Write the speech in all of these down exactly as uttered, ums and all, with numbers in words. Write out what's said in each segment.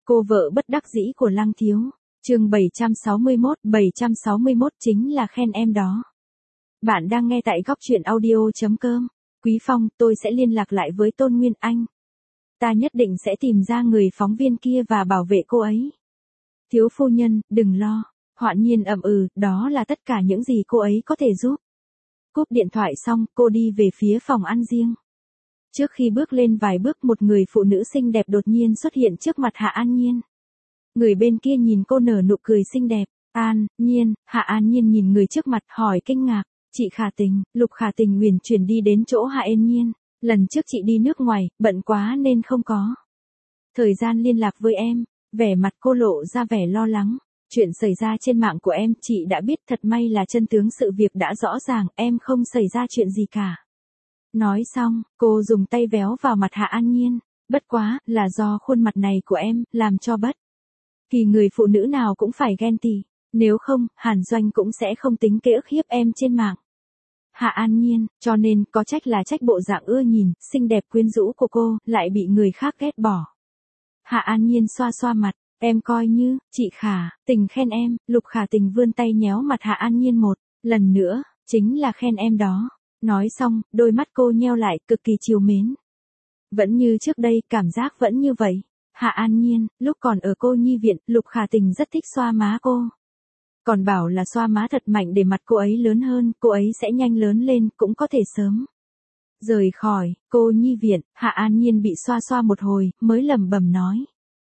Cô vợ bất đắc dĩ của Lăng Thiếu. Chương bảy trăm sáu mươi mốt, bảy trăm sáu mươi mốt chính là khen em đó. Bạn đang nghe tại góc truyện audio chấm com. Quý Phong, tôi sẽ liên lạc lại với Tôn Nguyên Anh. Ta nhất định sẽ tìm ra người phóng viên kia và bảo vệ cô ấy. Thiếu phu nhân, đừng lo. Hoạn Nhiên ậm ừ, đó là tất cả những gì cô ấy có thể giúp. Cúp điện thoại xong, cô đi về phía phòng ăn riêng. Trước khi bước lên vài bước, một người phụ nữ xinh đẹp đột nhiên xuất hiện trước mặt Hạ An Nhiên. Người bên kia nhìn cô nở nụ cười xinh đẹp. An Nhiên, Hạ An Nhiên nhìn người trước mặt hỏi kinh ngạc. Chị Khả Tình, Lục Khả Tình uyển chuyển đi đến chỗ Hạ An Nhiên. Lần trước chị đi nước ngoài, bận quá nên không có thời gian liên lạc với em. Vẻ mặt cô lộ ra vẻ lo lắng. Chuyện xảy ra trên mạng của em chị đã biết, thật may là chân tướng sự việc đã rõ ràng, em không xảy ra chuyện gì cả. Nói xong, cô dùng tay véo vào mặt Hạ An Nhiên. Bất quá, là do khuôn mặt này của em, làm cho bất kỳ người phụ nữ nào cũng phải ghen tị. Nếu không, Hàn Doanh cũng sẽ không tính kế ức hiếp em trên mạng. Hạ An Nhiên, cho nên có trách là trách bộ dạng ưa nhìn, xinh đẹp quyến rũ của cô, lại bị người khác ghét bỏ. Hạ An Nhiên xoa xoa mặt, em coi như, chị Khả Tình khen em. Lục Khả Tình vươn tay nhéo mặt Hạ An Nhiên một lần nữa, chính là khen em đó. Nói xong, đôi mắt cô nheo lại, cực kỳ trìu mến. Vẫn như trước đây, cảm giác vẫn như vậy. Hạ An Nhiên, lúc còn ở cô nhi viện, Lục Khả Tình rất thích xoa má cô. Còn bảo là xoa má thật mạnh để mặt cô ấy lớn hơn, cô ấy sẽ nhanh lớn lên, cũng có thể sớm rời khỏi cô nhi viện. Hạ An Nhiên bị xoa xoa một hồi, mới lẩm bẩm nói.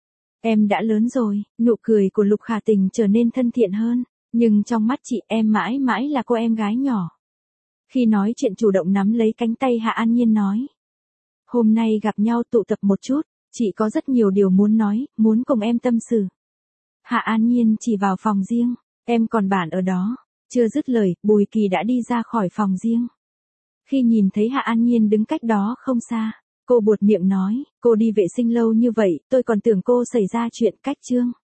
Em đã lớn rồi. Nụ cười của Lục Khả Tình trở nên thân thiện hơn. Nhưng trong mắt chị, em mãi mãi là cô em gái nhỏ. Khi nói chuyện chủ động nắm lấy cánh tay Hạ An Nhiên nói. Hôm nay gặp nhau tụ tập một chút, chị có rất nhiều điều muốn nói, muốn cùng em tâm sự. Hạ An Nhiên chỉ vào phòng riêng. Em còn bạn ở đó. Chưa dứt lời, Bùi Kỳ đã đi ra khỏi phòng riêng. Khi nhìn thấy Hạ An Nhiên đứng cách đó không xa, cô buột miệng nói, cô đi vệ sinh lâu như vậy, tôi còn tưởng cô xảy ra chuyện cách chương.